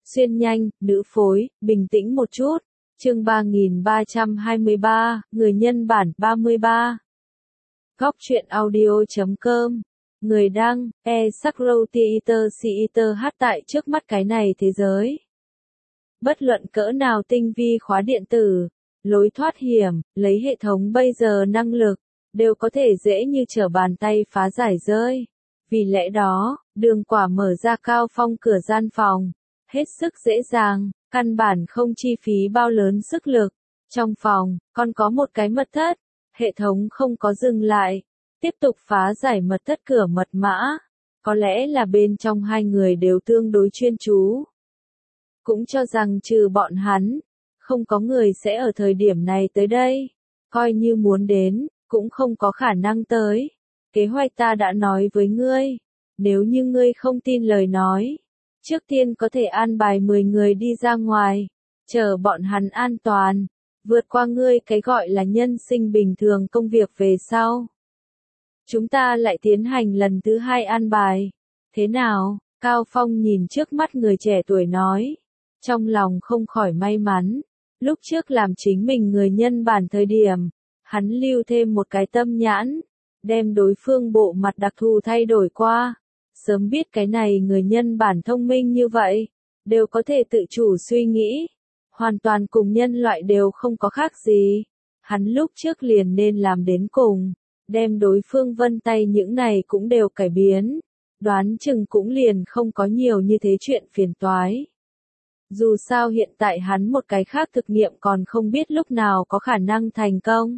Xuyên nhanh, nữ phối, bình tĩnh một chút. Chương 3323, người nhân bản 33. Góc truyện audio.com. Người đăng, Sakrotheater hát tại trước mắt cái này thế giới. Bất luận cỡ nào tinh vi khóa điện tử, lối thoát hiểm, lấy hệ thống bây giờ năng lực, đều có thể dễ như trở bàn tay phá giải rơi. Vì lẽ đó, Đường Quả mở ra Cao Phong cửa gian phòng, hết sức dễ dàng, căn bản không chi phí bao lớn sức lực. Trong phòng, còn có một cái mật thất, hệ thống không có dừng lại, tiếp tục phá giải mật thất cửa mật mã. Có lẽ là bên trong hai người đều tương đối chuyên chú. Cũng cho rằng trừ bọn hắn, không có người sẽ ở thời điểm này tới đây. Coi như muốn đến, cũng không có khả năng tới. Kế hoạch ta đã nói với ngươi. Nếu như ngươi không tin lời nói, trước tiên có thể an bài 10 người đi ra ngoài, chờ bọn hắn an toàn, vượt qua ngươi cái gọi là nhân sinh bình thường công việc về sau. Chúng ta lại tiến hành lần thứ 2 an bài. Thế nào? Cao Phong nhìn trước mắt người trẻ tuổi nói. Trong lòng không khỏi may mắn. Lúc trước làm chính mình người nhân bản thời điểm, hắn lưu thêm một cái tâm nhãn, đem đối phương bộ mặt đặc thù thay đổi qua. Sớm biết cái này người nhân bản thông minh như vậy, đều có thể tự chủ suy nghĩ, hoàn toàn cùng nhân loại đều không có khác gì. Hắn lúc trước liền nên làm đến cùng, đem đối phương vân tay những này cũng đều cải biến, đoán chừng cũng liền không có nhiều như thế chuyện phiền toái. Dù sao hiện tại hắn một cái khác thực nghiệm còn không biết lúc nào có khả năng thành công.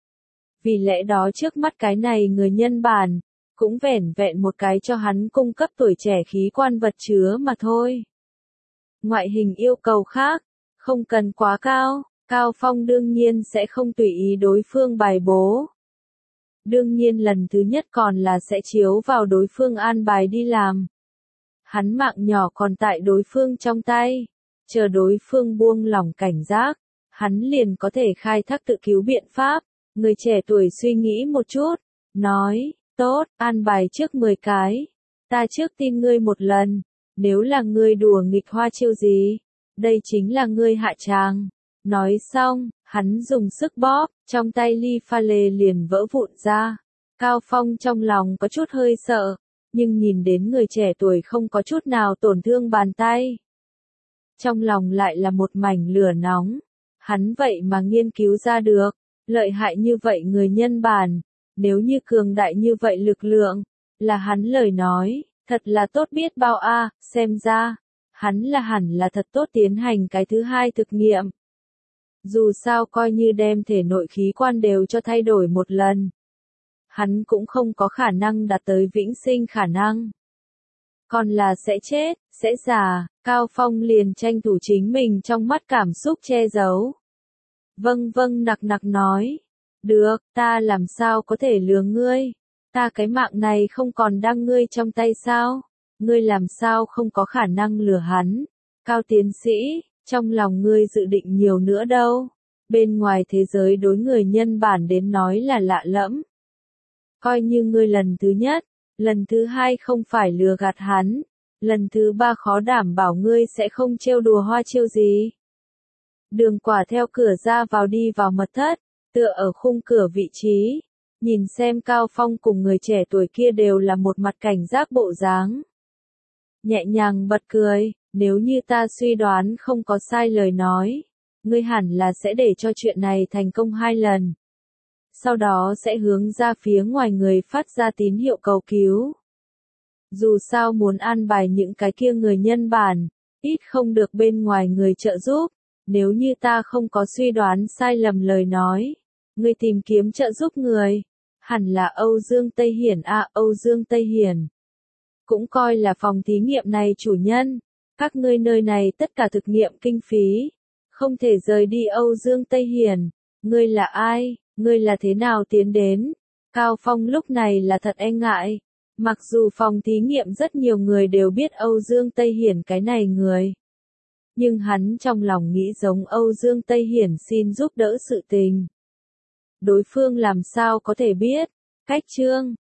Vì lẽ đó trước mắt cái này người nhân bản, cũng vẻn vẹn một cái cho hắn cung cấp tuổi trẻ khí quan vật chứa mà thôi. Ngoại hình yêu cầu khác, không cần quá cao, Cao Phong đương nhiên sẽ không tùy ý đối phương bài bố. Đương nhiên lần thứ nhất còn là sẽ chiếu vào đối phương an bài đi làm. Hắn mạng nhỏ còn tại đối phương trong tay, chờ đối phương buông lỏng cảnh giác, hắn liền có thể khai thác tự cứu biện pháp. Người trẻ tuổi suy nghĩ một chút, nói, tốt, an bài trước 10 cái. Ta trước tin ngươi một lần, nếu là ngươi đùa nghịch hoa chiêu gì, đây chính là ngươi hạ tràng. Nói xong, hắn dùng sức bóp, trong tay ly pha lê liền vỡ vụn ra. Cao Phong trong lòng có chút hơi sợ, nhưng nhìn đến người trẻ tuổi không có chút nào tổn thương bàn tay. Trong lòng lại là một mảnh lửa nóng, hắn vậy mà nghiên cứu ra được, lợi hại như vậy người nhân bản, nếu như cường đại như vậy lực lượng, là hắn lời nói, thật là tốt biết bao a. Xem ra, hắn là hẳn là thật tốt tiến hành cái thứ 2 thực nghiệm. Dù sao coi như đem thể nội khí quan đều cho thay đổi một lần, hắn cũng không có khả năng đạt tới vĩnh sinh khả năng. Còn là sẽ chết, sẽ già, Cao Phong liền tranh thủ chính mình trong mắt cảm xúc che giấu. Vâng nặc nói. Được, ta làm sao có thể lừa ngươi? Ta cái mạng này không còn đang ngươi trong tay sao? Ngươi làm sao không có khả năng lừa hắn? Cao tiến sĩ, trong lòng ngươi dự định nhiều nữa đâu. Bên ngoài thế giới đối người nhân bản đến nói là lạ lẫm. Coi như ngươi lần thứ nhất, lần thứ 2 không phải lừa gạt hắn, lần thứ 3 khó đảm bảo ngươi sẽ không trêu đùa hoa chiêu gì. Đường Quả theo cửa ra vào đi vào mật thất, tựa ở khung cửa vị trí, nhìn xem Cao Phong cùng người trẻ tuổi kia đều là một mặt cảnh giác bộ dáng. Nhẹ nhàng bật cười, nếu như ta suy đoán không có sai lời nói, ngươi hẳn là sẽ để cho chuyện này thành công 2 lần. Sau đó sẽ hướng ra phía ngoài người phát ra tín hiệu cầu cứu. Dù sao muốn an bài những cái kia người nhân bản, ít không được bên ngoài người trợ giúp, nếu như ta không có suy đoán sai lầm lời nói. Ngươi tìm kiếm trợ giúp người, hẳn là Âu Dương Tây Hiển a. Âu Dương Tây Hiển cũng coi là phòng thí nghiệm này chủ nhân. Các ngươi nơi này tất cả thực nghiệm kinh phí, không thể rời đi Âu Dương Tây Hiển. Ngươi là ai? Ngươi là thế nào tiến đến? Cao Phong lúc này là thật e ngại. Mặc dù phòng thí nghiệm rất nhiều người đều biết Âu Dương Tây Hiển cái này người, nhưng hắn trong lòng nghĩ giống Âu Dương Tây Hiển xin giúp đỡ sự tình. Đối phương làm sao có thể biết? Cách chương